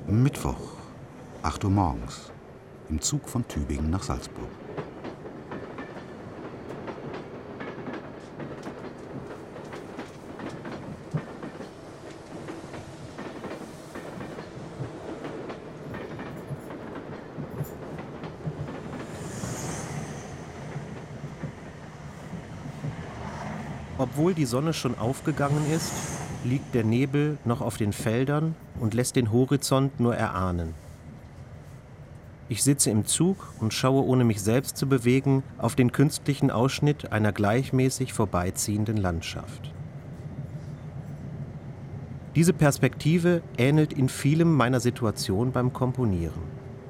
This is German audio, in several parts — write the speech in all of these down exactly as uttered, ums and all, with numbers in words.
Mittwoch, acht Uhr morgens, im Zug von Tübingen nach Salzburg. Obwohl die Sonne schon aufgegangen ist, liegt der Nebel noch auf den Feldern und lässt den Horizont nur erahnen. Ich sitze im Zug und schaue, ohne mich selbst zu bewegen, auf den künstlichen Ausschnitt einer gleichmäßig vorbeiziehenden Landschaft. Diese Perspektive ähnelt in vielem meiner Situation beim Komponieren.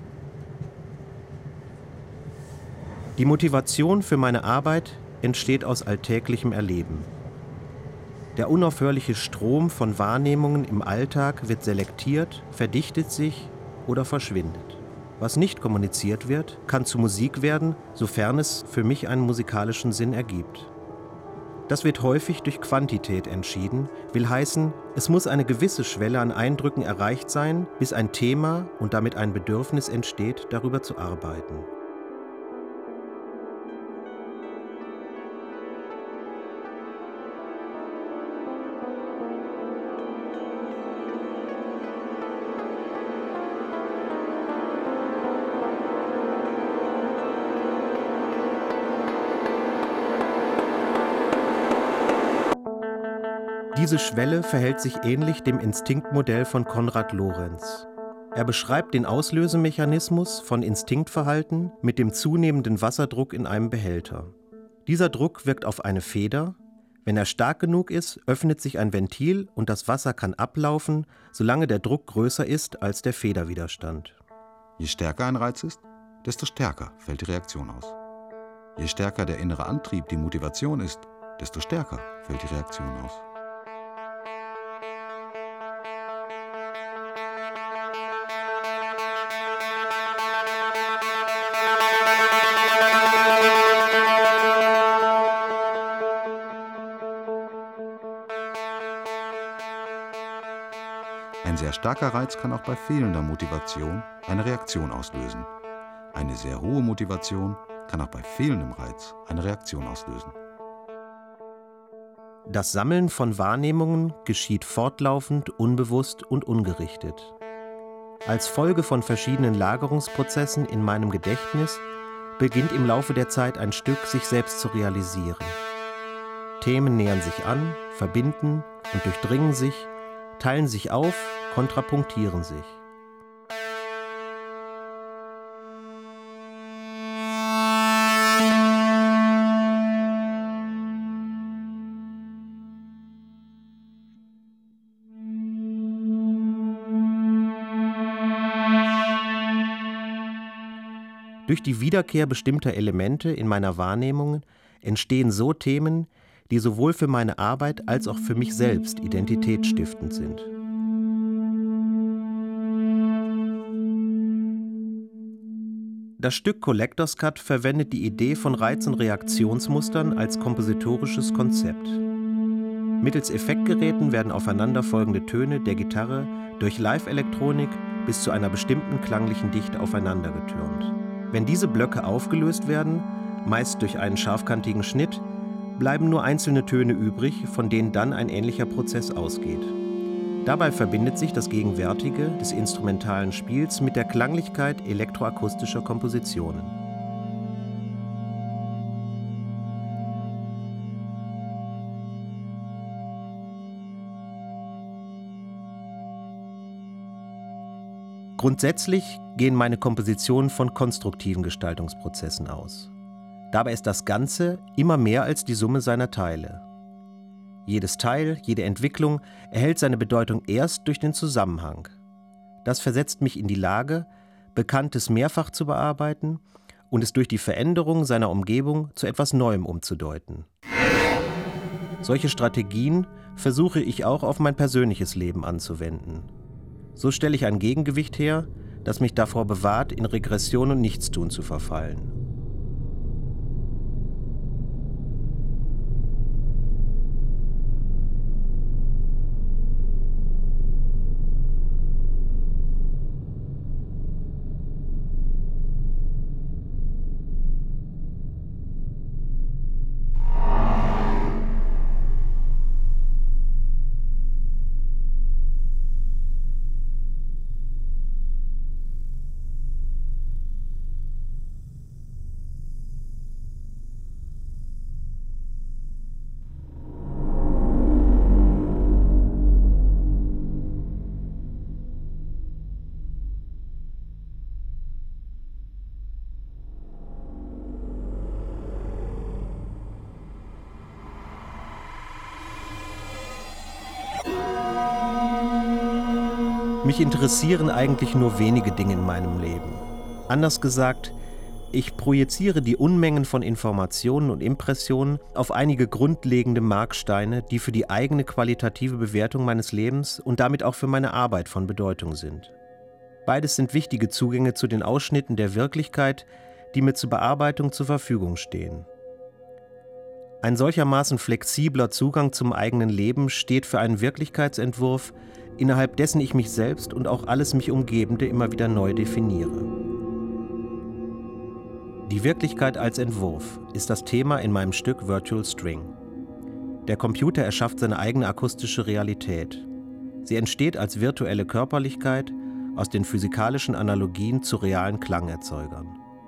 Die Motivation für meine Arbeit entsteht aus alltäglichem Erleben. Der unaufhörliche Strom von Wahrnehmungen im Alltag wird selektiert, verdichtet sich oder verschwindet. Was nicht kommuniziert wird, kann zu Musik werden, sofern es für mich einen musikalischen Sinn ergibt. Das wird häufig durch Quantität entschieden, will heißen, es muss eine gewisse Schwelle an Eindrücken erreicht sein, bis ein Thema und damit ein Bedürfnis entsteht, darüber zu arbeiten. Diese Schwelle verhält sich ähnlich dem Instinktmodell von Konrad Lorenz. Er beschreibt den Auslösemechanismus von Instinktverhalten mit dem zunehmenden Wasserdruck in einem Behälter. Dieser Druck wirkt auf eine Feder. Wenn er stark genug ist, öffnet sich ein Ventil und das Wasser kann ablaufen, solange der Druck größer ist als der Federwiderstand. Je stärker ein Reiz ist, desto stärker fällt die Reaktion aus. Je stärker der innere Antrieb, die Motivation ist, desto stärker fällt die Reaktion aus. Ein sehr starker Reiz kann auch bei fehlender Motivation eine Reaktion auslösen. Eine sehr hohe Motivation kann auch bei fehlendem Reiz eine Reaktion auslösen. Das Sammeln von Wahrnehmungen geschieht fortlaufend, unbewusst und ungerichtet. Als Folge von verschiedenen Lagerungsprozessen in meinem Gedächtnis beginnt im Laufe der Zeit ein Stück sich selbst zu realisieren. Themen nähern sich an, verbinden und durchdringen sich, teilen sich auf, kontrapunktieren sich. Durch die Wiederkehr bestimmter Elemente in meiner Wahrnehmung entstehen so Themen, die sowohl für meine Arbeit als auch für mich selbst identitätsstiftend sind. Das Stück Collector's Cut verwendet die Idee von Reiz- und Reaktionsmustern als kompositorisches Konzept. Mittels Effektgeräten werden aufeinanderfolgende Töne der Gitarre durch Live-Elektronik bis zu einer bestimmten klanglichen Dichte aufeinandergetürmt. Wenn diese Blöcke aufgelöst werden, meist durch einen scharfkantigen Schnitt, bleiben nur einzelne Töne übrig, von denen dann ein ähnlicher Prozess ausgeht. Dabei verbindet sich das Gegenwärtige des instrumentalen Spiels mit der Klanglichkeit elektroakustischer Kompositionen. Grundsätzlich gehen meine Kompositionen von konstruktiven Gestaltungsprozessen aus. Dabei ist das Ganze immer mehr als die Summe seiner Teile. Jedes Teil, jede Entwicklung erhält seine Bedeutung erst durch den Zusammenhang. Das versetzt mich in die Lage, Bekanntes mehrfach zu bearbeiten und es durch die Veränderung seiner Umgebung zu etwas Neuem umzudeuten. Solche Strategien versuche ich auch auf mein persönliches Leben anzuwenden. So stelle ich ein Gegengewicht her, das mich davor bewahrt, in Regression und Nichtstun zu verfallen. Mich interessieren eigentlich nur wenige Dinge in meinem Leben. Anders gesagt, ich projiziere die Unmengen von Informationen und Impressionen auf einige grundlegende Marksteine, die für die eigene qualitative Bewertung meines Lebens und damit auch für meine Arbeit von Bedeutung sind. Beides sind wichtige Zugänge zu den Ausschnitten der Wirklichkeit, die mir zur Bearbeitung zur Verfügung stehen. Ein solchermaßen flexibler Zugang zum eigenen Leben steht für einen Wirklichkeitsentwurf, innerhalb dessen ich mich selbst und auch alles mich Umgebende immer wieder neu definiere. Die Wirklichkeit als Entwurf ist das Thema in meinem Stück Virtual String. Der Computer erschafft seine eigene akustische Realität. Sie entsteht als virtuelle Körperlichkeit aus den physikalischen Analogien zu realen Klangerzeugern.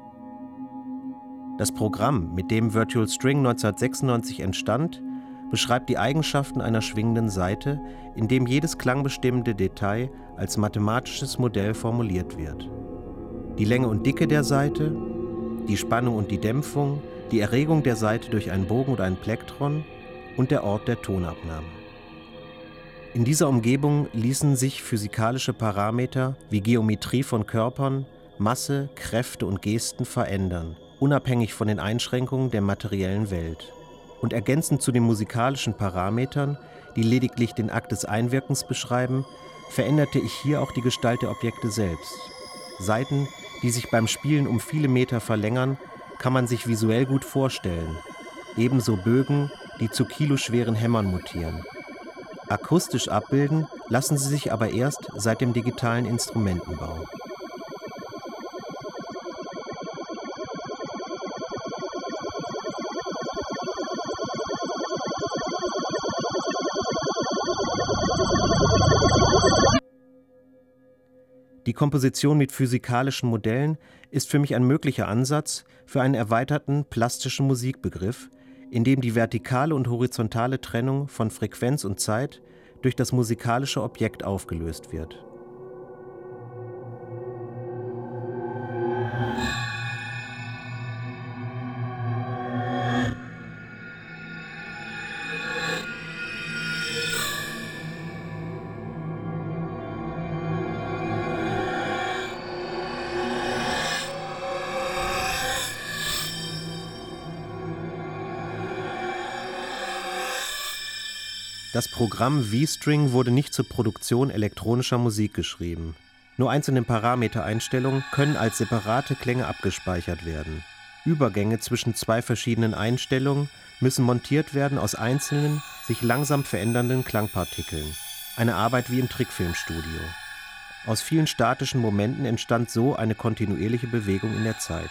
Das Programm, mit dem Virtual String neunzehnhundertsechsundneunzig entstand, beschreibt die Eigenschaften einer schwingenden Saite, in dem jedes klangbestimmende Detail als mathematisches Modell formuliert wird. Die Länge und Dicke der Saite, die Spannung und die Dämpfung, die Erregung der Saite durch einen Bogen oder ein Plektron und der Ort der Tonabnahme. In dieser Umgebung ließen sich physikalische Parameter wie Geometrie von Körpern, Masse, Kräfte und Gesten verändern, unabhängig von den Einschränkungen der materiellen Welt. Und ergänzend zu den musikalischen Parametern, die lediglich den Akt des Einwirkens beschreiben, veränderte ich hier auch die Gestalt der Objekte selbst. Saiten, die sich beim Spielen um viele Meter verlängern, kann man sich visuell gut vorstellen. Ebenso Bögen, die zu kiloschweren Hämmern mutieren. Akustisch abbilden lassen sie sich aber erst seit dem digitalen Instrumentenbau. Die Komposition mit physikalischen Modellen ist für mich ein möglicher Ansatz für einen erweiterten plastischen Musikbegriff, in dem die vertikale und horizontale Trennung von Frequenz und Zeit durch das musikalische Objekt aufgelöst wird. Das Programm V-String wurde nicht zur Produktion elektronischer Musik geschrieben. Nur einzelne Parametereinstellungen können als separate Klänge abgespeichert werden. Übergänge zwischen zwei verschiedenen Einstellungen müssen montiert werden aus einzelnen, sich langsam verändernden Klangpartikeln. Eine Arbeit wie im Trickfilmstudio. Aus vielen statischen Momenten entstand so eine kontinuierliche Bewegung in der Zeit.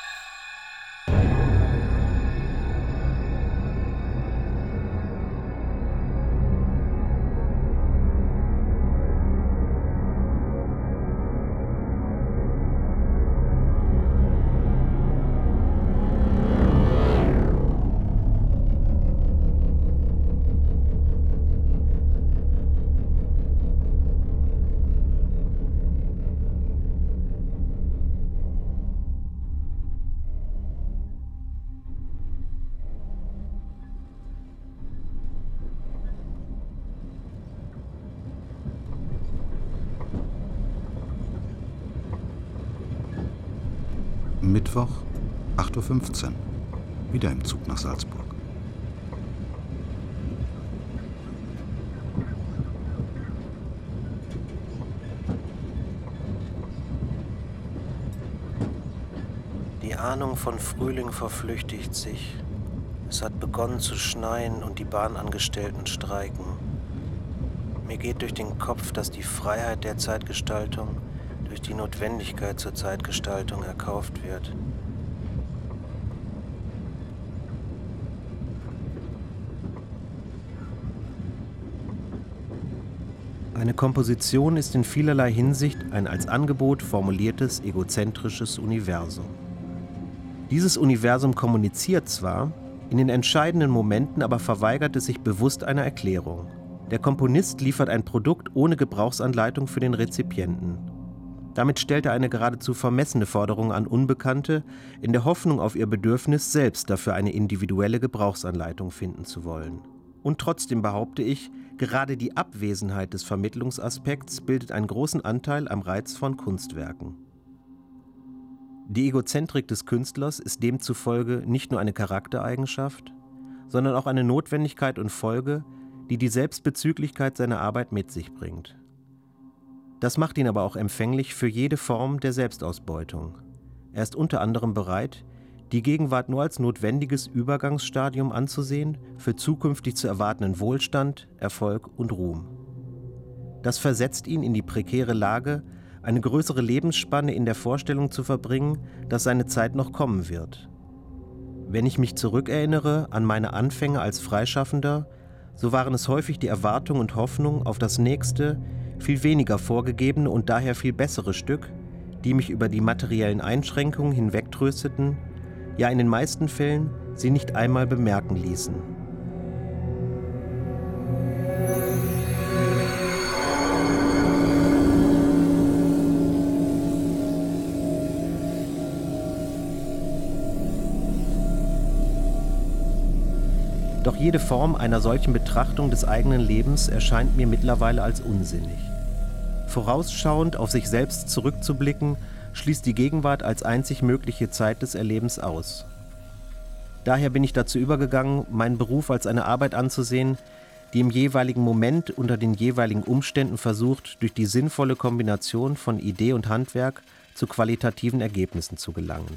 Mittwoch, acht Uhr fünfzehn. Wieder im Zug nach Salzburg. Die Ahnung von Frühling verflüchtigt sich. Es hat begonnen zu schneien und die Bahnangestellten streiken. Mir geht durch den Kopf, dass die Freiheit der Zeitgestaltung durch die Notwendigkeit zur Zeitgestaltung erkauft wird. Eine Komposition ist in vielerlei Hinsicht ein als Angebot formuliertes, egozentrisches Universum. Dieses Universum kommuniziert zwar, in den entscheidenden Momenten aber verweigert es sich bewusst einer Erklärung. Der Komponist liefert ein Produkt ohne Gebrauchsanleitung für den Rezipienten. Damit stellt er eine geradezu vermessene Forderung an Unbekannte, in der Hoffnung auf ihr Bedürfnis, selbst dafür eine individuelle Gebrauchsanleitung finden zu wollen. Und trotzdem behaupte ich, Gerade die Abwesenheit des Vermittlungsaspekts bildet einen großen Anteil am Reiz von Kunstwerken. Die Egozentrik des Künstlers ist demzufolge nicht nur eine Charaktereigenschaft, sondern auch eine Notwendigkeit und Folge, die die Selbstbezüglichkeit seiner Arbeit mit sich bringt. Das macht ihn aber auch empfänglich für jede Form der Selbstausbeutung. Er ist unter anderem bereit, die Gegenwart nur als notwendiges Übergangsstadium anzusehen für zukünftig zu erwartenden Wohlstand, Erfolg und Ruhm. Das versetzt ihn in die prekäre Lage, eine größere Lebensspanne in der Vorstellung zu verbringen, dass seine Zeit noch kommen wird. Wenn ich mich zurückerinnere an meine Anfänge als Freischaffender, so waren es häufig die Erwartung und Hoffnung auf das nächste, viel weniger vorgegebene und daher viel bessere Stück, die mich über die materiellen Einschränkungen hinwegtrösteten, ja in den meisten Fällen sie nicht einmal bemerken ließen. Doch jede Form einer solchen Betrachtung des eigenen Lebens erscheint mir mittlerweile als unsinnig. Vorausschauend auf sich selbst zurückzublicken, schließt die Gegenwart als einzig mögliche Zeit des Erlebens aus. Daher bin ich dazu übergegangen, meinen Beruf als eine Arbeit anzusehen, die im jeweiligen Moment unter den jeweiligen Umständen versucht, durch die sinnvolle Kombination von Idee und Handwerk zu qualitativen Ergebnissen zu gelangen.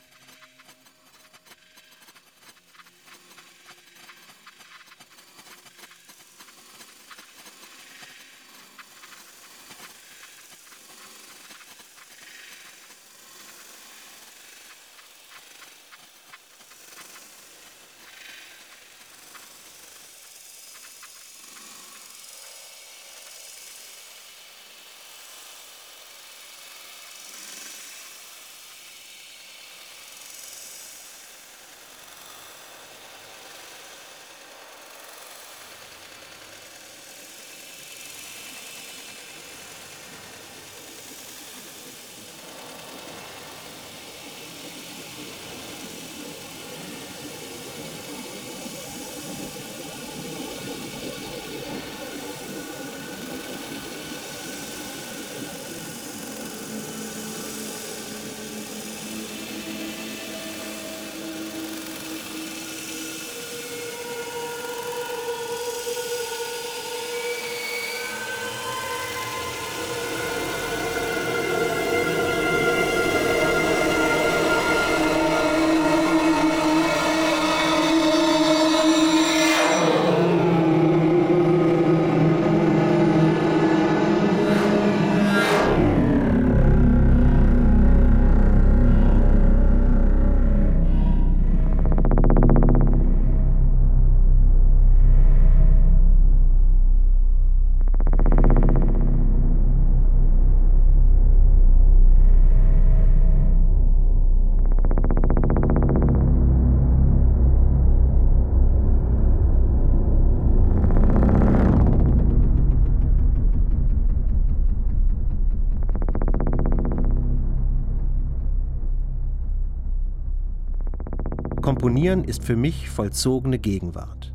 Komponieren ist für mich vollzogene Gegenwart.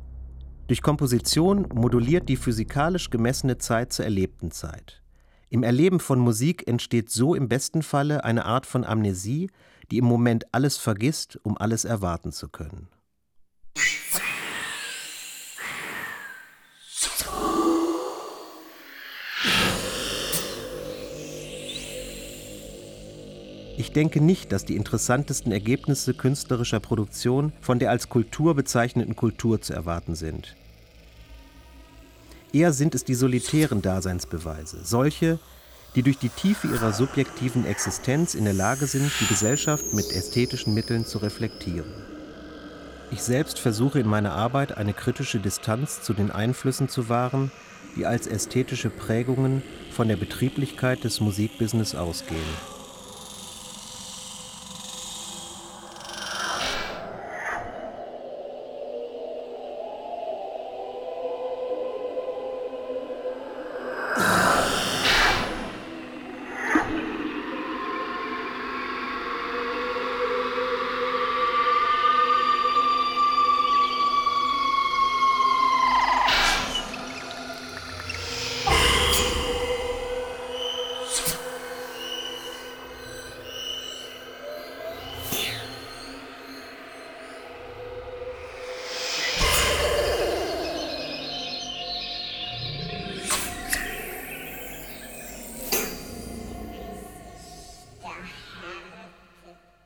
Durch Komposition moduliert die physikalisch gemessene Zeit zur erlebten Zeit. Im Erleben von Musik entsteht so im besten Falle eine Art von Amnesie, die im Moment alles vergisst, um alles erwarten zu können. Ich denke nicht, dass die interessantesten Ergebnisse künstlerischer Produktion von der als Kultur bezeichneten Kultur zu erwarten sind. Eher sind es die solitären Daseinsbeweise, solche, die durch die Tiefe ihrer subjektiven Existenz in der Lage sind, die Gesellschaft mit ästhetischen Mitteln zu reflektieren. Ich selbst versuche in meiner Arbeit eine kritische Distanz zu den Einflüssen zu wahren, die als ästhetische Prägungen von der Betrieblichkeit des Musikbusiness ausgehen.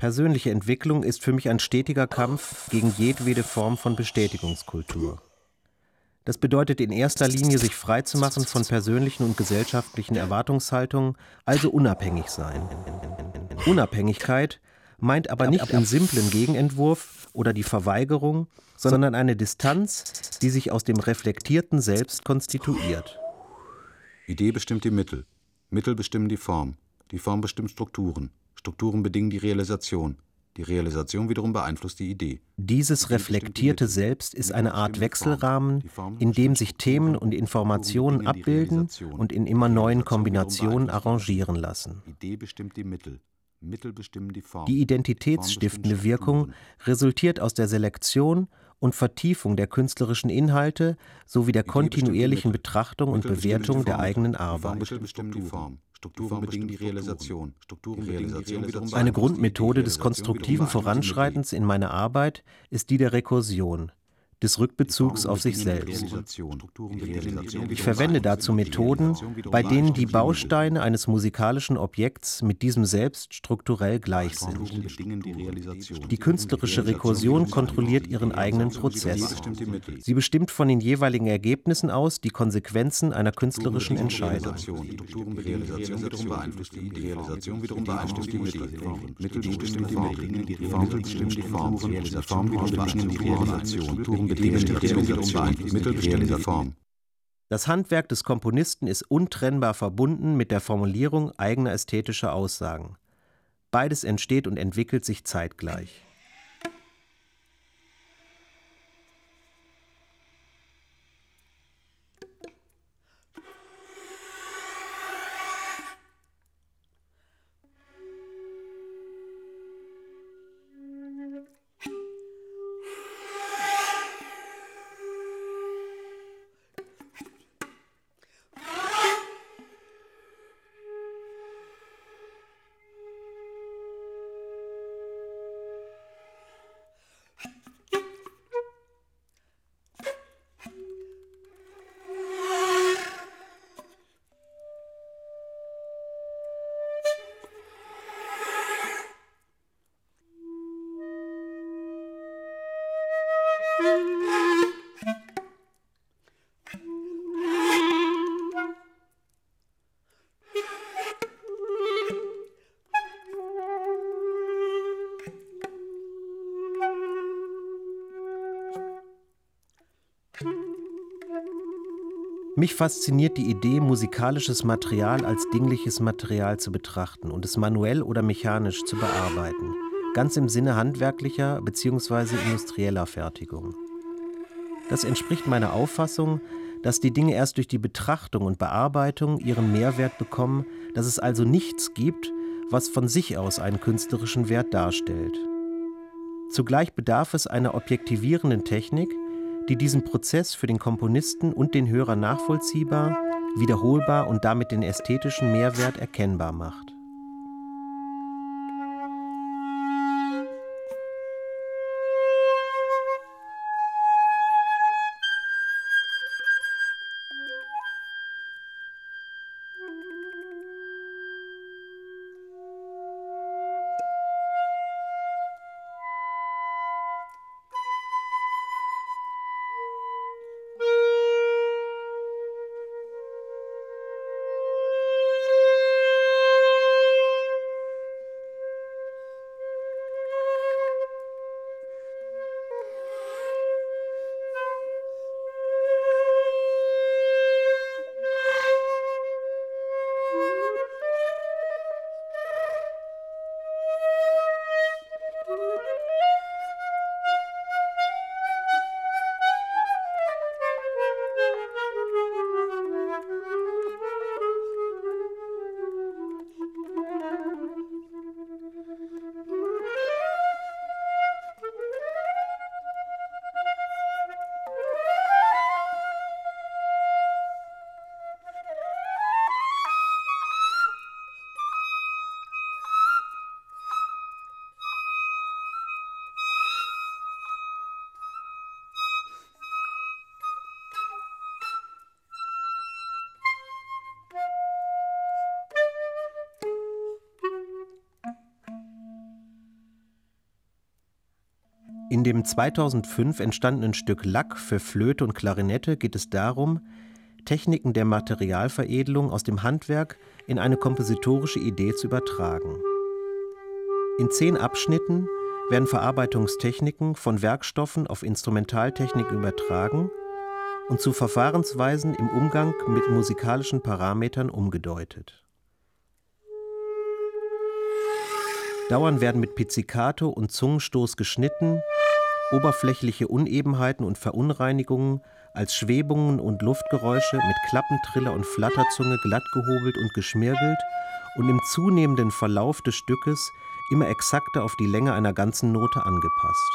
Persönliche Entwicklung ist für mich ein stetiger Kampf gegen jedwede Form von Bestätigungskultur. Das bedeutet in erster Linie, sich freizumachen von persönlichen und gesellschaftlichen Erwartungshaltungen, also unabhängig sein. Unabhängigkeit meint aber nicht den simplen Gegenentwurf oder die Verweigerung, sondern eine Distanz, die sich aus dem reflektierten Selbst konstituiert. Idee bestimmt die Mittel, Mittel bestimmen die Form, die Form bestimmt Strukturen, Strukturen bedingen die Realisation, die Realisation wiederum beeinflusst die Idee. Dieses reflektierte Selbst ist eine Art Wechselrahmen, in dem sich Themen und Informationen abbilden und in immer neuen Kombinationen arrangieren lassen. Idee bestimmt die Mittel, Mittel bestimmen die Form. Die identitätsstiftende Wirkung resultiert aus der Selektion und Vertiefung der künstlerischen Inhalte sowie der kontinuierlichen Betrachtung und Bewertung der eigenen Arbeit. Mittel bestimmen die Form, Strukturen bedingen die Realisation, Strukturen Realisation wiederum Eine Grundmethode des konstruktiven Voranschreitens in meiner Arbeit ist die der Rekursion, des Rückbezugs auf sich selbst. Ich verwende dazu Methoden, bei denen die Bausteine eines musikalischen Objekts mit diesem Selbst strukturell gleich sind. Die künstlerische Rekursion kontrolliert ihren eigenen Prozess. Sie bestimmt von den jeweiligen Ergebnissen aus die Konsequenzen einer künstlerischen Entscheidung. Das Handwerk des Komponisten ist untrennbar verbunden mit der Formulierung eigener ästhetischer Aussagen. Beides entsteht und entwickelt sich zeitgleich. Mich fasziniert die Idee, musikalisches Material als dingliches Material zu betrachten und es manuell oder mechanisch zu bearbeiten, ganz im Sinne handwerklicher bzw. industrieller Fertigung. Das entspricht meiner Auffassung, dass die Dinge erst durch die Betrachtung und Bearbeitung ihren Mehrwert bekommen, dass es also nichts gibt, was von sich aus einen künstlerischen Wert darstellt. Zugleich bedarf es einer objektivierenden Technik, die diesen Prozess für den Komponisten und den Hörer nachvollziehbar, wiederholbar und damit den ästhetischen Mehrwert erkennbar macht. In dem zweitausendfünf entstandenen Stück Lack für Flöte und Klarinette geht es darum, Techniken der Materialveredelung aus dem Handwerk in eine kompositorische Idee zu übertragen. In zehn Abschnitten werden Verarbeitungstechniken von Werkstoffen auf Instrumentaltechnik übertragen und zu Verfahrensweisen im Umgang mit musikalischen Parametern umgedeutet. Dauernd werden mit Pizzicato und Zungenstoß geschnitten, oberflächliche Unebenheiten und Verunreinigungen als Schwebungen und Luftgeräusche mit Klappentriller und Flatterzunge glatt gehobelt und geschmirgelt und im zunehmenden Verlauf des Stückes immer exakter auf die Länge einer ganzen Note angepasst.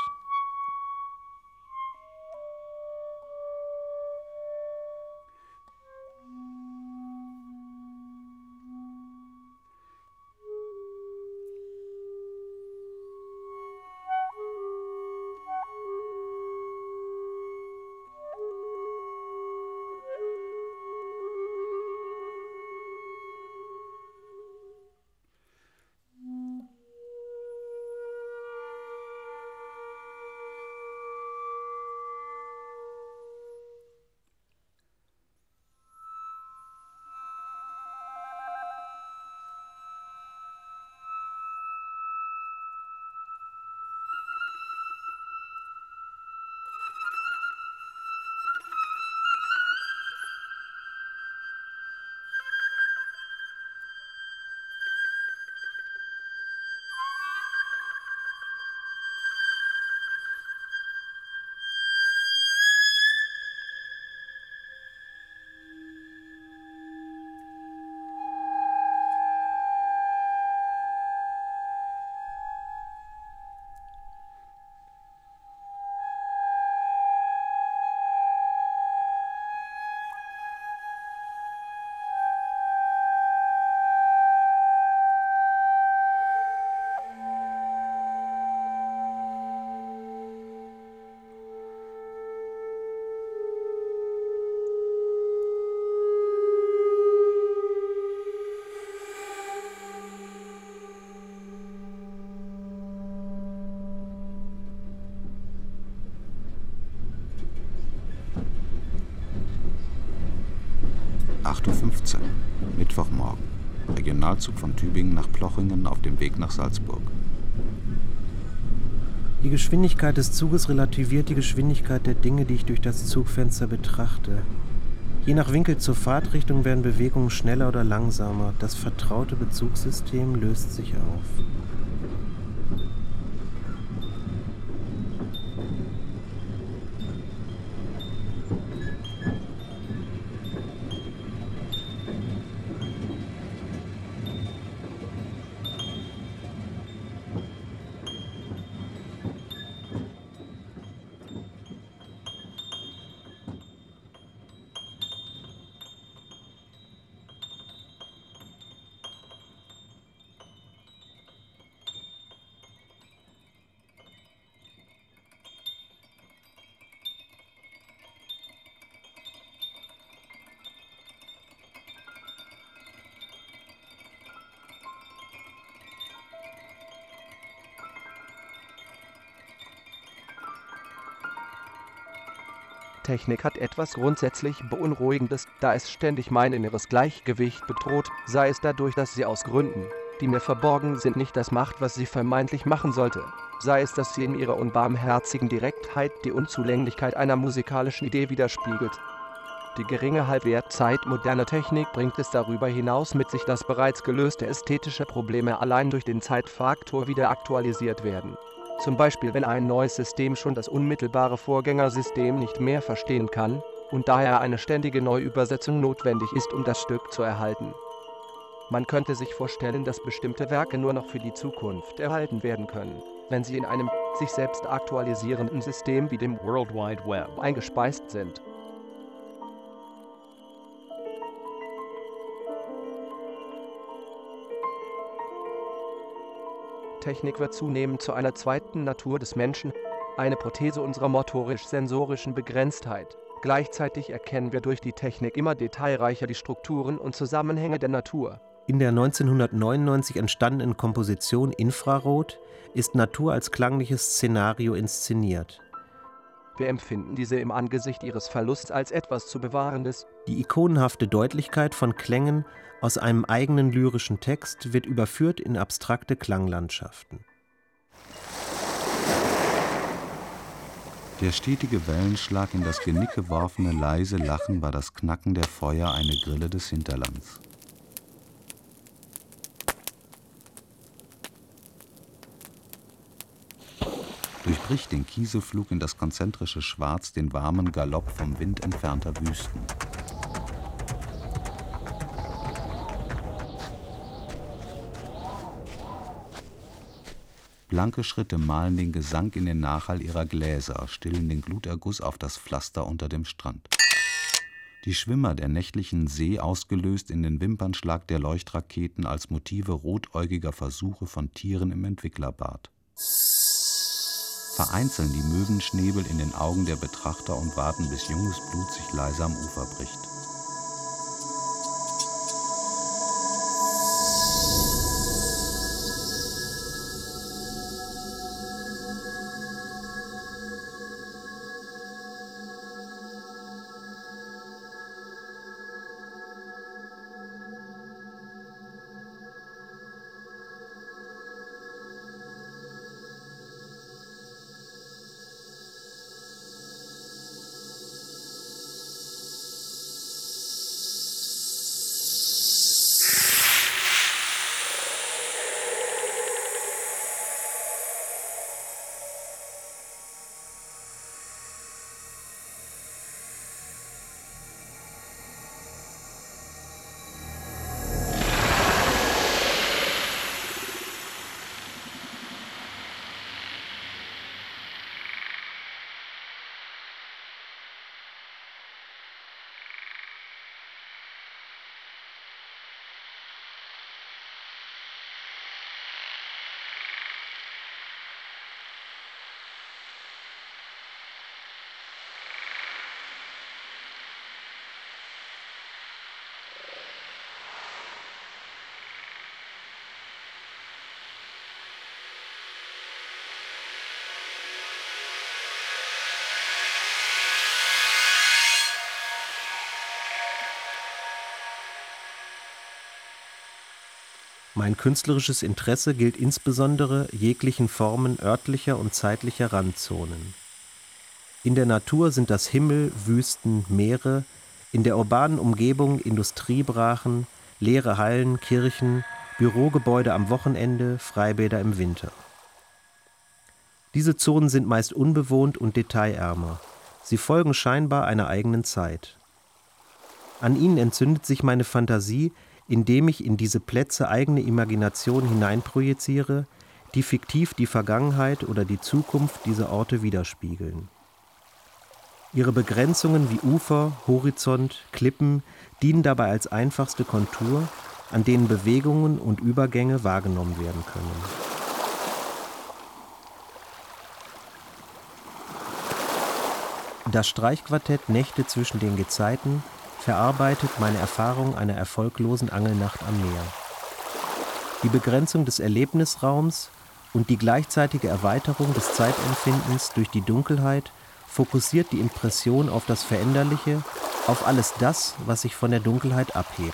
acht Uhr fünfzehn, Mittwochmorgen. Regionalzug von Tübingen nach Plochingen auf dem Weg nach Salzburg. Die Geschwindigkeit des Zuges relativiert die Geschwindigkeit der Dinge, die ich durch das Zugfenster betrachte. Je nach Winkel zur Fahrtrichtung werden Bewegungen schneller oder langsamer. Das vertraute Bezugssystem löst sich auf. Technik hat etwas grundsätzlich Beunruhigendes, da es ständig mein inneres Gleichgewicht bedroht, sei es dadurch, dass sie aus Gründen, die mir verborgen sind, nicht das macht, was sie vermeintlich machen sollte, sei es, dass sie in ihrer unbarmherzigen Direktheit die Unzulänglichkeit einer musikalischen Idee widerspiegelt. Die geringe Halbwertzeit moderner Technik bringt es darüber hinaus mit sich, dass bereits gelöste ästhetische Probleme allein durch den Zeitfaktor wieder aktualisiert werden. Zum Beispiel, wenn ein neues System schon das unmittelbare Vorgängersystem nicht mehr verstehen kann und daher eine ständige Neuübersetzung notwendig ist, um das Stück zu erhalten. Man könnte sich vorstellen, dass bestimmte Werke nur noch für die Zukunft erhalten werden können, wenn sie in einem sich selbst aktualisierenden System wie dem World Wide Web eingespeist sind. Technik wird zunehmend zu einer zweiten Natur des Menschen, eine Prothese unserer motorisch-sensorischen Begrenztheit. Gleichzeitig erkennen wir durch die Technik immer detailreicher die Strukturen und Zusammenhänge der Natur. In der neunzehnhundertneunundneunzig entstandenen Komposition Infrarot ist Natur als klangliches Szenario inszeniert. Wir empfinden diese im Angesicht ihres Verlusts als etwas zu Bewahrendes. Die ikonenhafte Deutlichkeit von Klängen aus einem eigenen lyrischen Text wird überführt in abstrakte Klanglandschaften. Der stetige Wellenschlag in das Genick geworfene leise Lachen war das Knacken der Feuer eine Grille des Hinterlands. Durchbricht den Kieseflug in das konzentrische Schwarz den warmen Galopp vom Wind entfernter Wüsten. Blanke Schritte malen den Gesang in den Nachhall ihrer Gläser, stillen den Gluterguss auf das Pflaster unter dem Strand. Die Schwimmer der nächtlichen See ausgelöst in den Wimpernschlag der Leuchtraketen als Motive rotäugiger Versuche von Tieren im Entwicklerbad. Vereinzeln die Möwenschnäbel in den Augen der Betrachter und warten, bis junges Blut sich leise am Ufer bricht. Mein künstlerisches Interesse gilt insbesondere jeglichen Formen örtlicher und zeitlicher Randzonen. In der Natur sind das Himmel, Wüsten, Meere, in der urbanen Umgebung Industriebrachen, leere Hallen, Kirchen, Bürogebäude am Wochenende, Freibäder im Winter. Diese Zonen sind meist unbewohnt und detailärmer. Sie folgen scheinbar einer eigenen Zeit. An ihnen entzündet sich meine Fantasie, indem ich in diese Plätze eigene Imagination hineinprojiziere, die fiktiv die Vergangenheit oder die Zukunft dieser Orte widerspiegeln. Ihre Begrenzungen wie Ufer, Horizont, Klippen dienen dabei als einfachste Kontur, an denen Bewegungen und Übergänge wahrgenommen werden können. Das Streichquartett Nächte zwischen den Gezeiten verarbeitet meine Erfahrung einer erfolglosen Angelnacht am Meer. Die Begrenzung des Erlebnisraums und die gleichzeitige Erweiterung des Zeitempfindens durch die Dunkelheit fokussiert die Impression auf das Veränderliche, auf alles das, was sich von der Dunkelheit abhebt.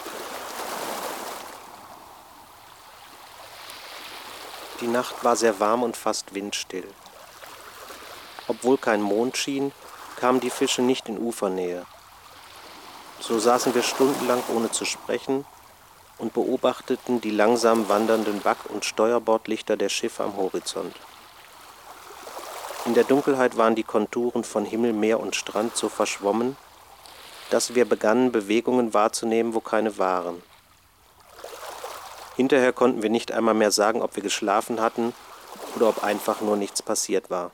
Die Nacht war sehr warm und fast windstill. Obwohl kein Mond schien, kamen die Fische nicht in Ufernähe. So saßen wir stundenlang ohne zu sprechen und beobachteten die langsam wandernden Back- und Steuerbordlichter der Schiffe am Horizont. In der Dunkelheit waren die Konturen von Himmel, Meer und Strand so verschwommen, dass wir begannen, Bewegungen wahrzunehmen, wo keine waren. Hinterher konnten wir nicht einmal mehr sagen, ob wir geschlafen hatten oder ob einfach nur nichts passiert war.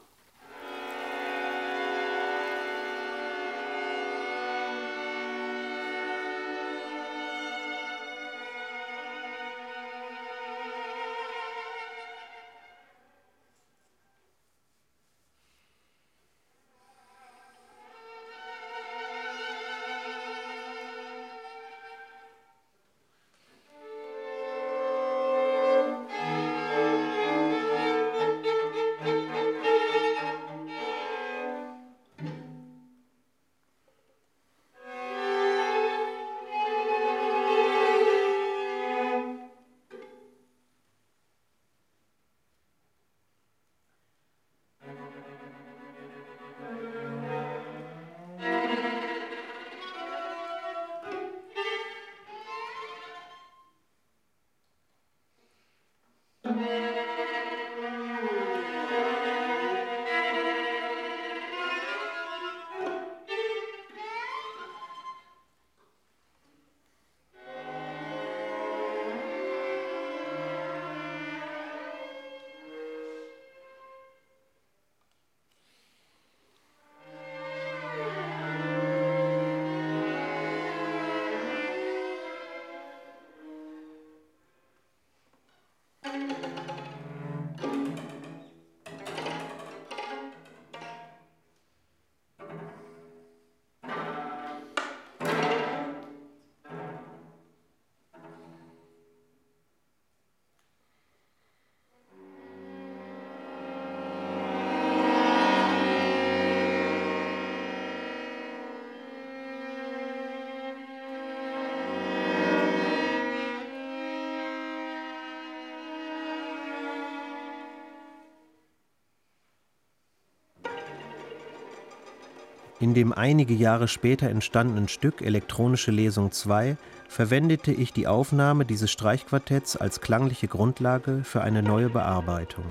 In dem einige Jahre später entstandenen Stück Elektronische Lesung zwei verwendete ich die Aufnahme dieses Streichquartetts als klangliche Grundlage für eine neue Bearbeitung.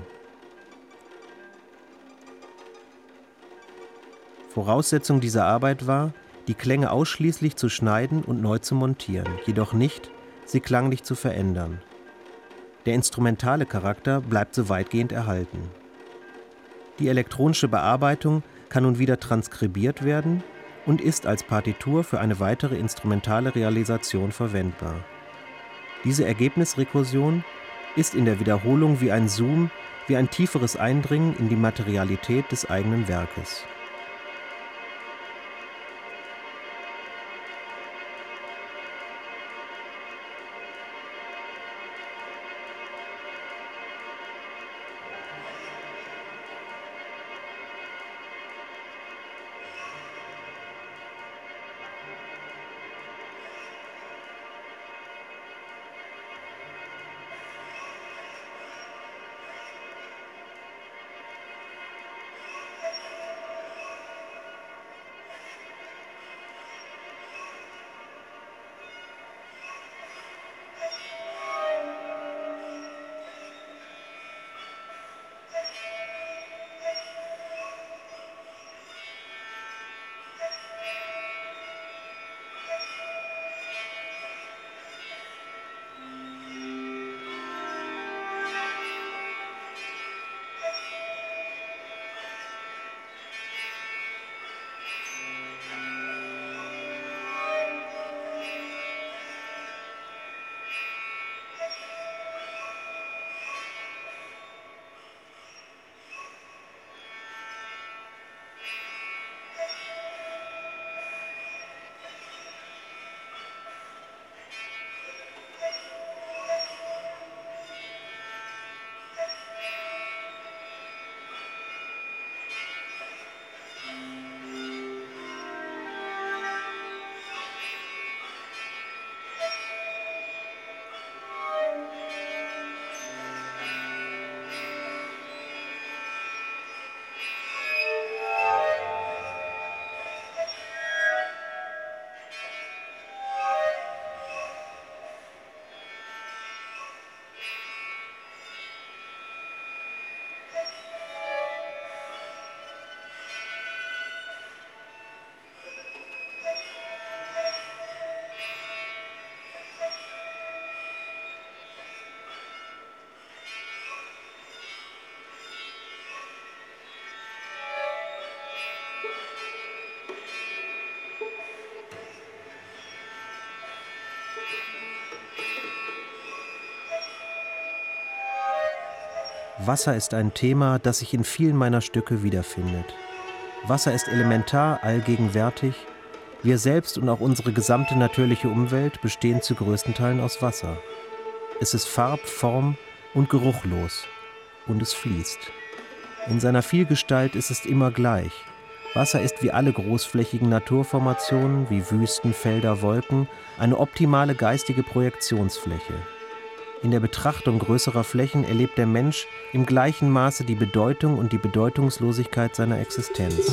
Voraussetzung dieser Arbeit war, die Klänge ausschließlich zu schneiden und neu zu montieren, jedoch nicht, sie klanglich zu verändern. Der instrumentale Charakter bleibt so weitgehend erhalten. Die elektronische Bearbeitung kann nun wieder transkribiert werden und ist als Partitur für eine weitere instrumentale Realisation verwendbar. Diese Ergebnisrekursion ist in der Wiederholung wie ein Zoom, wie ein tieferes Eindringen in die Materialität des eigenen Werkes. Wasser ist ein Thema, das sich in vielen meiner Stücke wiederfindet. Wasser ist elementar, allgegenwärtig. Wir selbst und auch unsere gesamte natürliche Umwelt bestehen zu größten Teilen aus Wasser. Es ist farb-, form- und geruchlos. Und es fließt. In seiner Vielgestalt ist es immer gleich. Wasser ist wie alle großflächigen Naturformationen, wie Wüsten, Felder, Wolken, eine optimale geistige Projektionsfläche. In der Betrachtung größerer Flächen erlebt der Mensch im gleichen Maße die Bedeutung und die Bedeutungslosigkeit seiner Existenz.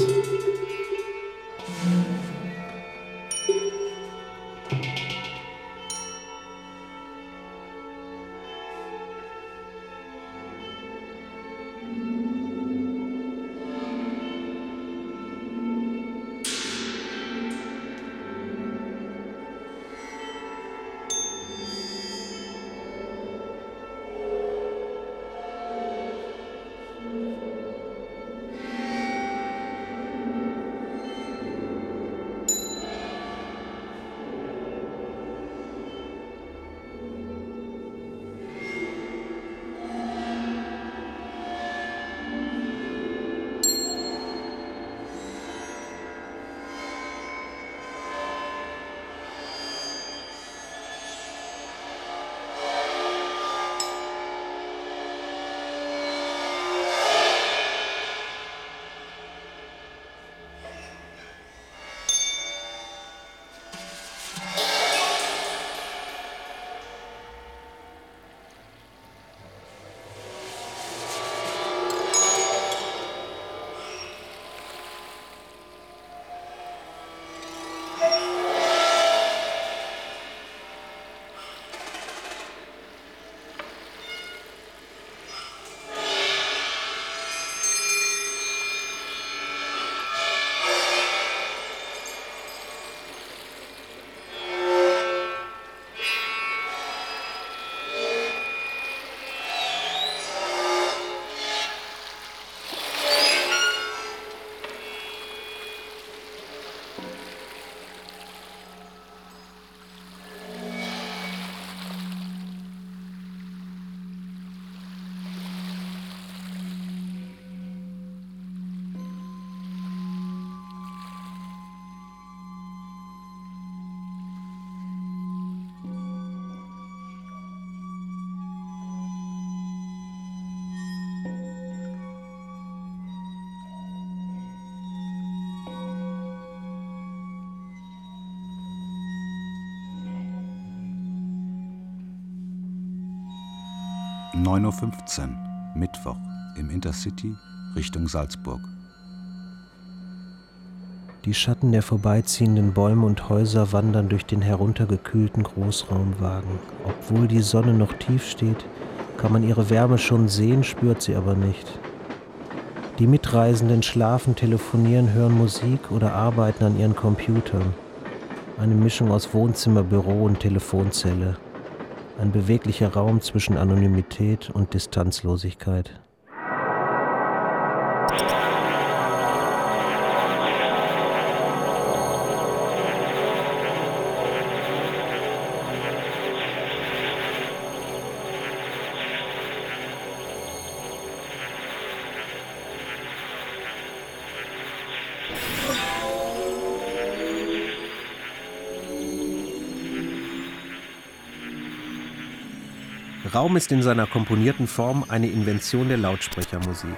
neun Uhr fünfzehn, Mittwoch, im Intercity Richtung Salzburg. Die Schatten der vorbeiziehenden Bäume und Häuser wandern durch den heruntergekühlten Großraumwagen. Obwohl die Sonne noch tief steht, kann man ihre Wärme schon sehen, spürt sie aber nicht. Die Mitreisenden schlafen, telefonieren, hören Musik oder arbeiten an ihren Computern. Eine Mischung aus Wohnzimmer, Büro und Telefonzelle. Ein beweglicher Raum zwischen Anonymität und Distanzlosigkeit. Raum ist in seiner komponierten Form eine Invention der Lautsprechermusik.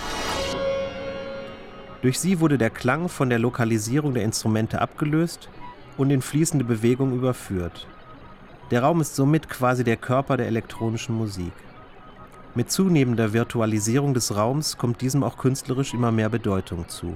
Durch sie wurde der Klang von der Lokalisierung der Instrumente abgelöst und in fließende Bewegung überführt. Der Raum ist somit quasi der Körper der elektronischen Musik. Mit zunehmender Virtualisierung des Raums kommt diesem auch künstlerisch immer mehr Bedeutung zu.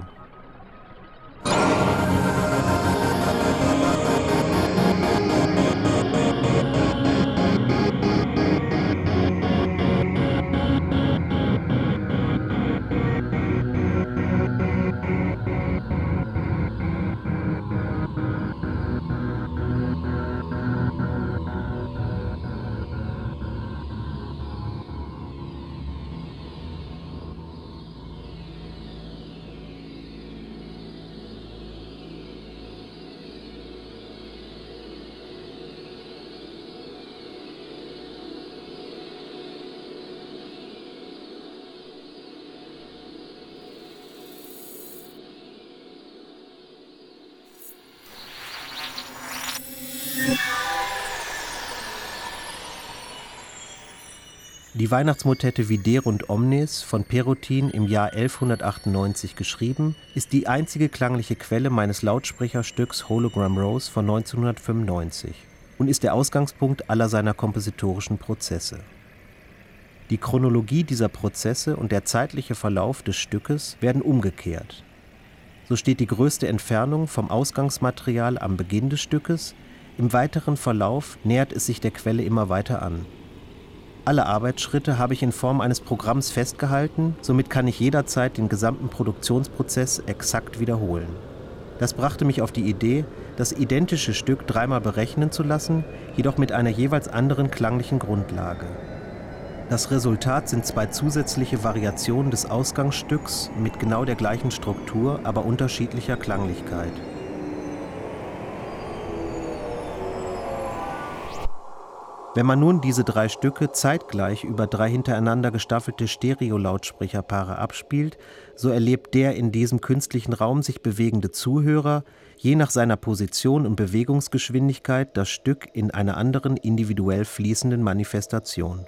Die Weihnachtsmotette Viderunt omnes von Perotin im Jahr elfhundertachtundneunzig geschrieben, ist die einzige klangliche Quelle meines Lautsprecherstücks Hologram Rose von neunzehnhundertfünfundneunzig und ist der Ausgangspunkt aller seiner kompositorischen Prozesse. Die Chronologie dieser Prozesse und der zeitliche Verlauf des Stückes werden umgekehrt. So steht die größte Entfernung vom Ausgangsmaterial am Beginn des Stückes, im weiteren Verlauf nähert es sich der Quelle immer weiter an. Alle Arbeitsschritte habe ich in Form eines Programms festgehalten, somit kann ich jederzeit den gesamten Produktionsprozess exakt wiederholen. Das brachte mich auf die Idee, das identische Stück dreimal berechnen zu lassen, jedoch mit einer jeweils anderen klanglichen Grundlage. Das Resultat sind zwei zusätzliche Variationen des Ausgangsstücks mit genau der gleichen Struktur, aber unterschiedlicher Klanglichkeit. Wenn man nun diese drei Stücke zeitgleich über drei hintereinander gestaffelte Stereo-Lautsprecherpaare abspielt, so erlebt der in diesem künstlichen Raum sich bewegende Zuhörer je nach seiner Position und Bewegungsgeschwindigkeit das Stück in einer anderen individuell fließenden Manifestation.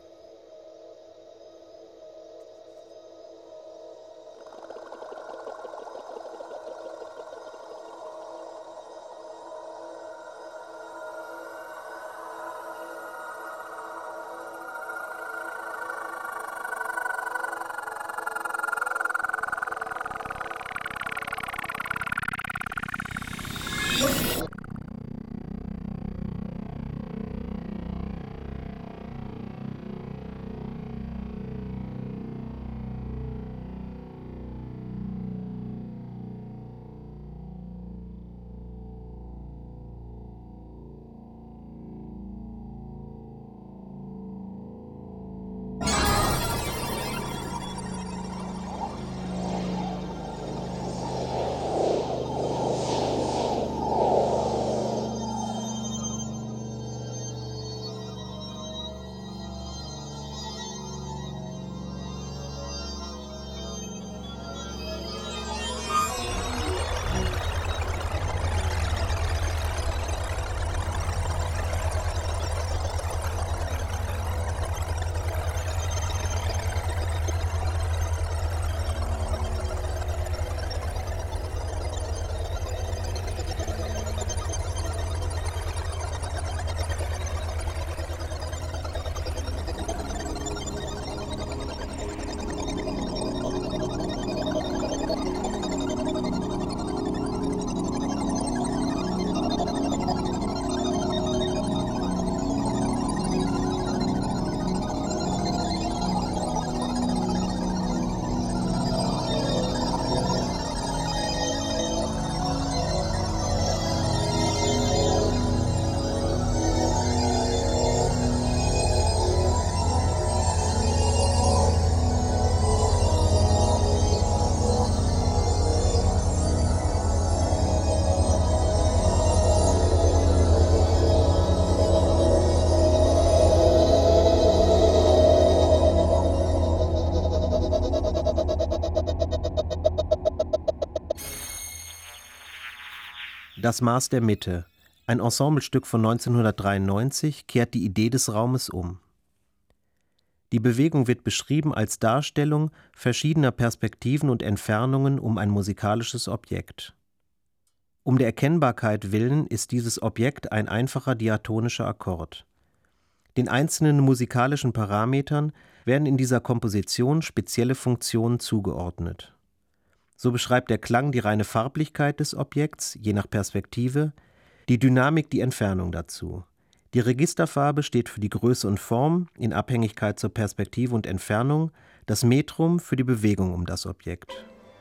Das Maß der Mitte, ein Ensemblestück von neunzehnhundertdreiundneunzig, kehrt die Idee des Raumes um. Die Bewegung wird beschrieben als Darstellung verschiedener Perspektiven und Entfernungen um ein musikalisches Objekt. Um der Erkennbarkeit willen ist dieses Objekt ein einfacher diatonischer Akkord. Den einzelnen musikalischen Parametern werden in dieser Komposition spezielle Funktionen zugeordnet. So beschreibt der Klang die reine Farblichkeit des Objekts, je nach Perspektive, die Dynamik die Entfernung dazu. Die Registerfarbe steht für die Größe und Form in Abhängigkeit zur Perspektive und Entfernung, das Metrum für die Bewegung um das Objekt.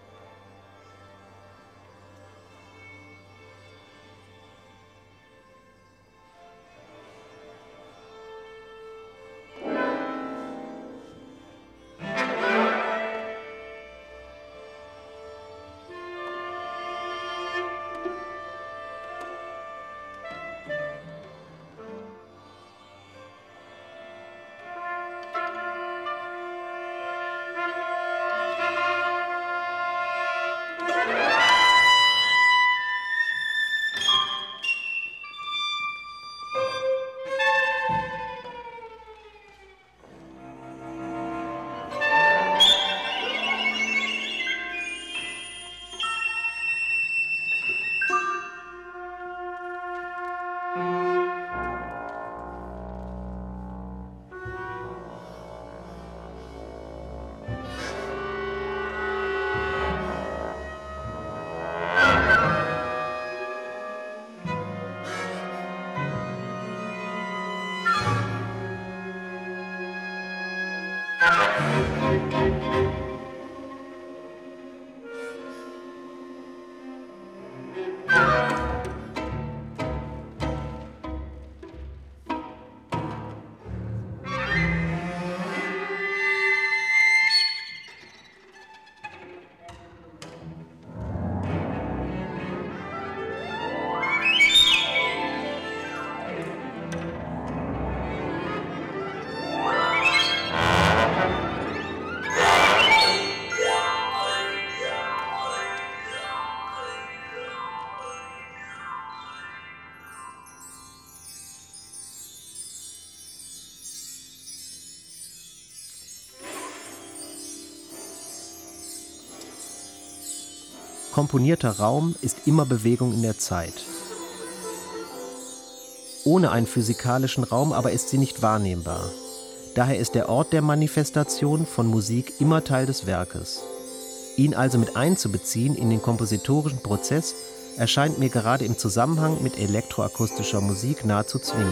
Komponierter Raum ist immer Bewegung in der Zeit. Ohne einen physikalischen Raum aber ist sie nicht wahrnehmbar. Daher ist der Ort der Manifestation von Musik immer Teil des Werkes. Ihn also mit einzubeziehen in den kompositorischen Prozess erscheint mir gerade im Zusammenhang mit elektroakustischer Musik nahezu zwingend.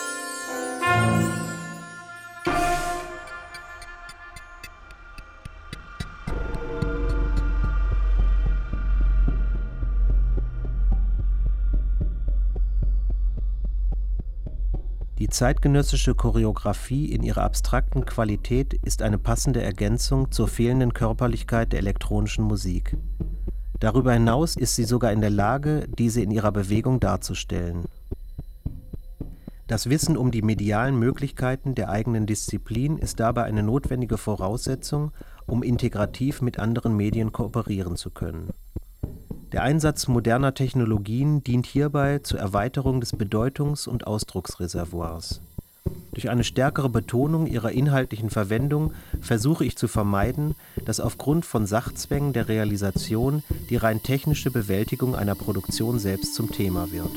Die zeitgenössische Choreografie in ihrer abstrakten Qualität ist eine passende Ergänzung zur fehlenden Körperlichkeit der elektronischen Musik. Darüber hinaus ist sie sogar in der Lage, diese in ihrer Bewegung darzustellen. Das Wissen um die medialen Möglichkeiten der eigenen Disziplin ist dabei eine notwendige Voraussetzung, um integrativ mit anderen Medien kooperieren zu können. Der Einsatz moderner Technologien dient hierbei zur Erweiterung des Bedeutungs- und Ausdrucksreservoirs. Durch eine stärkere Betonung ihrer inhaltlichen Verwendung versuche ich zu vermeiden, dass aufgrund von Sachzwängen der Realisation die rein technische Bewältigung einer Produktion selbst zum Thema wird.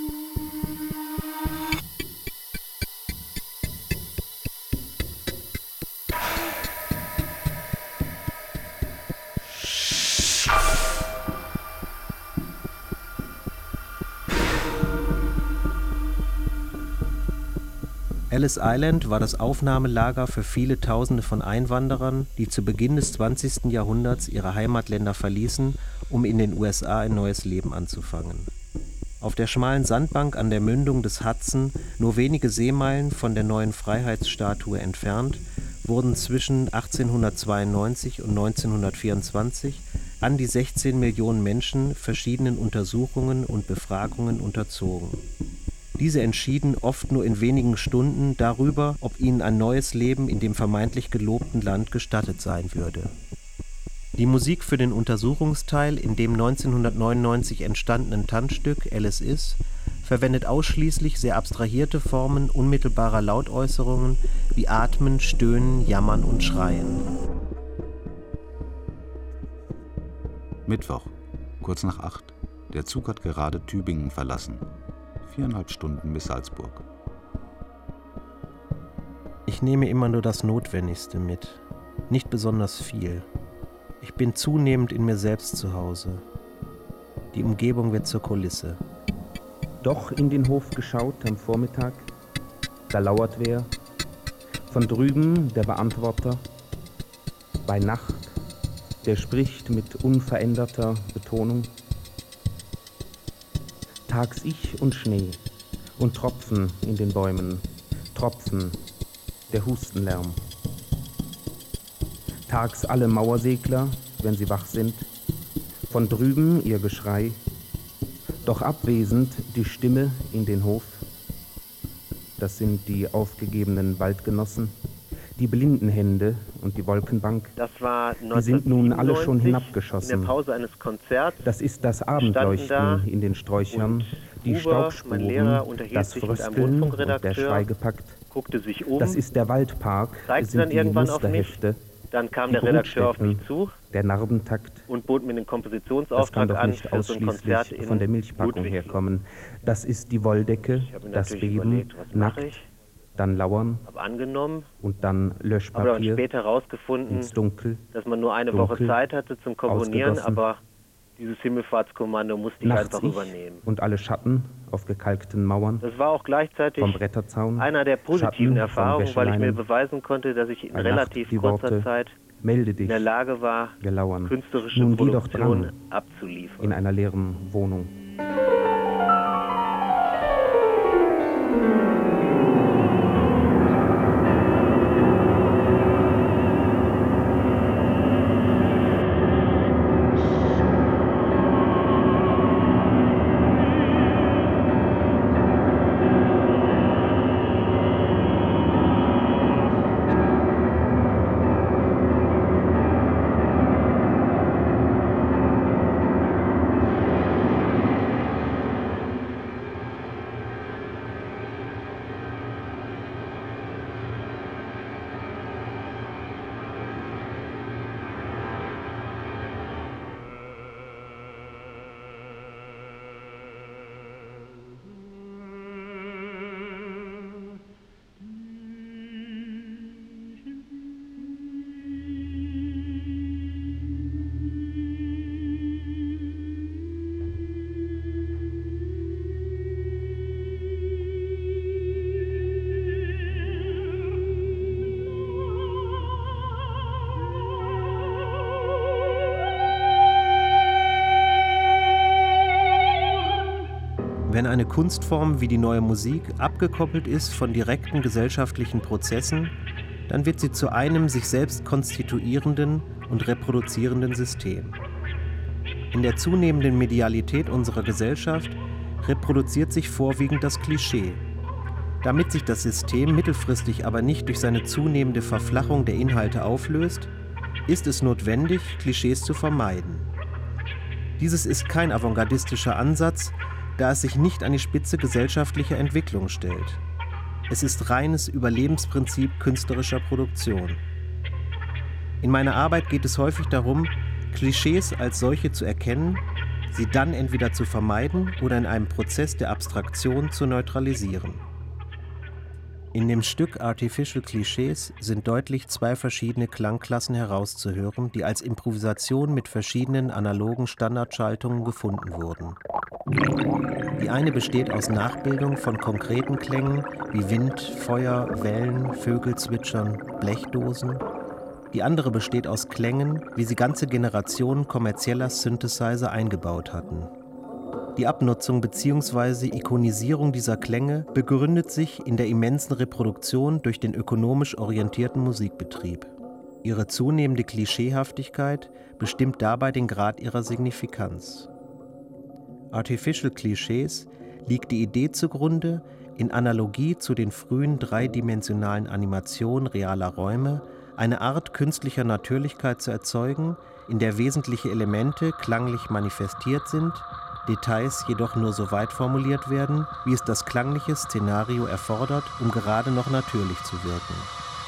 Ellis Island war das Aufnahmelager für viele Tausende von Einwanderern, die zu Beginn des zwanzigsten Jahrhunderts ihre Heimatländer verließen, um in den U S A ein neues Leben anzufangen. Auf der schmalen Sandbank an der Mündung des Hudson, nur wenige Seemeilen von der neuen Freiheitsstatue entfernt, wurden zwischen achtzehnhundertzweiundneunzig und neunzehnhundertvierundzwanzig an die sechzehn Millionen Menschen verschiedenen Untersuchungen und Befragungen unterzogen. Diese entschieden oft nur in wenigen Stunden darüber, ob ihnen ein neues Leben in dem vermeintlich gelobten Land gestattet sein würde. Die Musik für den Untersuchungsteil in dem neunzehnhundertneunundneunzig entstandenen Tanzstück Alice Is verwendet ausschließlich sehr abstrahierte Formen unmittelbarer Lautäußerungen wie Atmen, Stöhnen, Jammern und Schreien. Mittwoch, kurz nach acht. Der Zug hat gerade Tübingen verlassen. Viereinhalb Stunden bis Salzburg. Ich nehme immer nur das Notwendigste mit, nicht besonders viel. Ich bin zunehmend in mir selbst zu Hause. Die Umgebung wird zur Kulisse. Doch in den Hof geschaut am Vormittag, da lauert wer. Von drüben der Beantworter. Bei Nacht, der spricht mit unveränderter Betonung. Tags Ich und Schnee und Tropfen in den Bäumen, Tropfen, der Hustenlärm. Tags alle Mauersegler, wenn sie wach sind, von drüben ihr Geschrei, doch abwesend die Stimme in den Hof. Das sind die aufgegebenen Waldgenossen, die Blindenhände und die Wolkenbank. Das war die sind nun alle schon hinabgeschossen. In der Pause eines Konzerts. Das ist das Abendleuchten da in den Sträuchern, die Uwe, Staubspuren, das Frösteln und der Schweigepakt. Guckte sich um. Das ist der Waldpark, zeigte sind dann die irgendwann auf mich. Musterhefte. Dann kam der Redakteur auf mich zu, der Narbentakt, und bot mir den Kompositionsauftrag an für so ein Konzert in von der Milchpackung Ludwig. Herkommen. Das ist die Wolldecke, das Beben, überlegt, nackt, dann Lauern, hab angenommen, und dann Löschpapier, aber dann später herausgefunden, ins Dunkel, dass man nur eine dunkel, Woche Zeit hatte zum Komponieren, aber dieses Himmelfahrtskommando musste ich Nachts einfach ich übernehmen. Und alle Schatten auf gekalkten Mauern. Das war auch gleichzeitig vom Bretterzaun, einer der positiven Schatten Erfahrungen, weil ich mir beweisen konnte, dass ich in Bei relativ Nacht kurzer Worte, Zeit melde dich, in der Lage war, gelauern. künstlerische Nun geh doch Produktion dran, abzuliefern. in einer leeren Wohnung. Wenn eine Kunstform wie die Neue Musik abgekoppelt ist von direkten gesellschaftlichen Prozessen, dann wird sie zu einem sich selbst konstituierenden und reproduzierenden System. In der zunehmenden Medialität unserer Gesellschaft reproduziert sich vorwiegend das Klischee. Damit sich das System mittelfristig aber nicht durch seine zunehmende Verflachung der Inhalte auflöst, ist es notwendig, Klischees zu vermeiden. Dieses ist kein avantgardistischer Ansatz, da es sich nicht an die Spitze gesellschaftlicher Entwicklung stellt. Es ist reines Überlebensprinzip künstlerischer Produktion. In meiner Arbeit geht es häufig darum, Klischees als solche zu erkennen, sie dann entweder zu vermeiden oder in einem Prozess der Abstraktion zu neutralisieren. In dem Stück Artificial Clichés sind deutlich zwei verschiedene Klangklassen herauszuhören, die als Improvisation mit verschiedenen analogen Standardschaltungen gefunden wurden. Die eine besteht aus Nachbildung von konkreten Klängen wie Wind, Feuer, Wellen, Vögel zwitschern, Blechdosen. Die andere besteht aus Klängen, wie sie ganze Generationen kommerzieller Synthesizer eingebaut hatten. Die Abnutzung bzw. Ikonisierung dieser Klänge begründet sich in der immensen Reproduktion durch den ökonomisch orientierten Musikbetrieb. Ihre zunehmende Klischeehaftigkeit bestimmt dabei den Grad ihrer Signifikanz. Artificial Clichés liegt die Idee zugrunde, in Analogie zu den frühen dreidimensionalen Animationen realer Räume eine Art künstlicher Natürlichkeit zu erzeugen, in der wesentliche Elemente klanglich manifestiert sind, Details jedoch nur so weit formuliert werden, wie es das klangliche Szenario erfordert, um gerade noch natürlich zu wirken.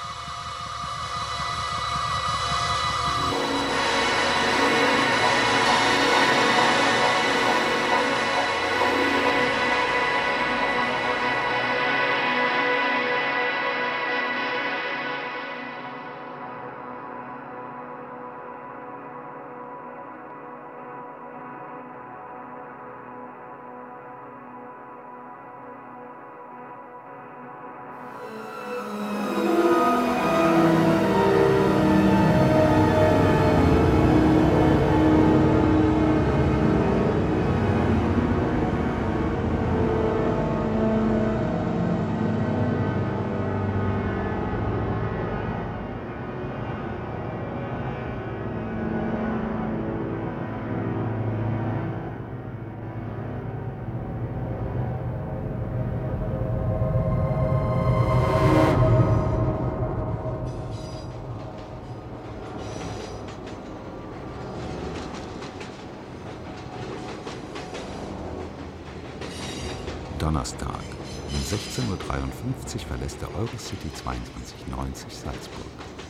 Donnerstag. Um sechzehn Uhr dreiundfünfzig verlässt der Eurocity zweiundzwanzig neunzig Salzburg.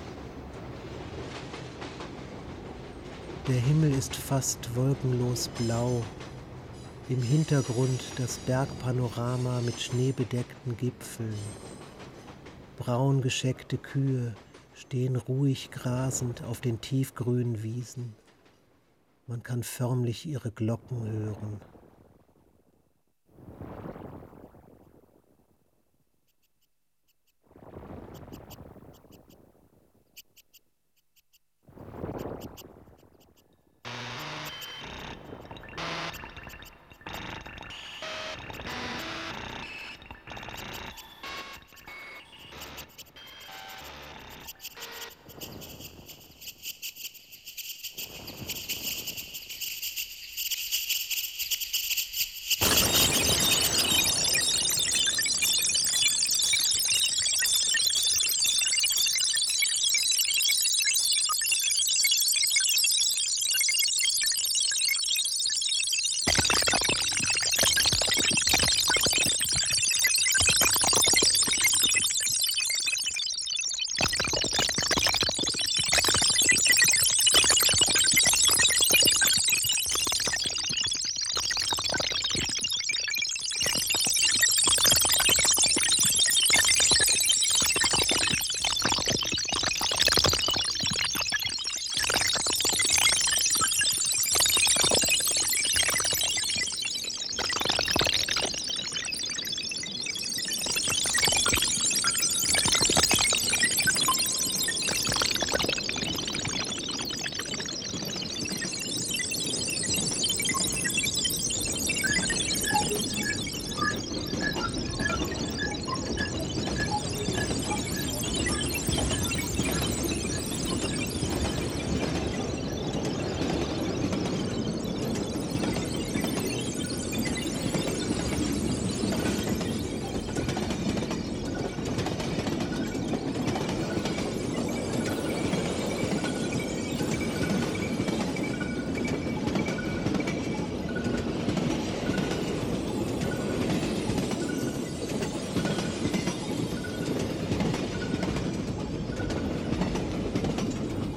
Der Himmel ist fast wolkenlos blau. Im Hintergrund das Bergpanorama mit schneebedeckten Gipfeln. Braun gescheckte Kühe stehen ruhig grasend auf den tiefgrünen Wiesen. Man kann förmlich ihre Glocken hören.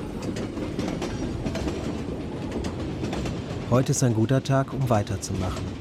Heute ist ein guter Tag, um weiterzumachen.